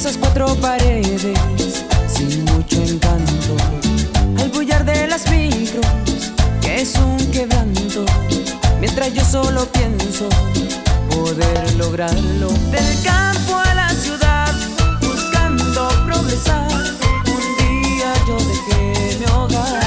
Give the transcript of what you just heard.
esas cuatro paredes sin mucho encanto, al bullar de las micros, que es un quebranto, mientras yo solo pienso poder lograrlo. Del campo a la ciudad, buscando progresar, un día yo dejé mi hogar.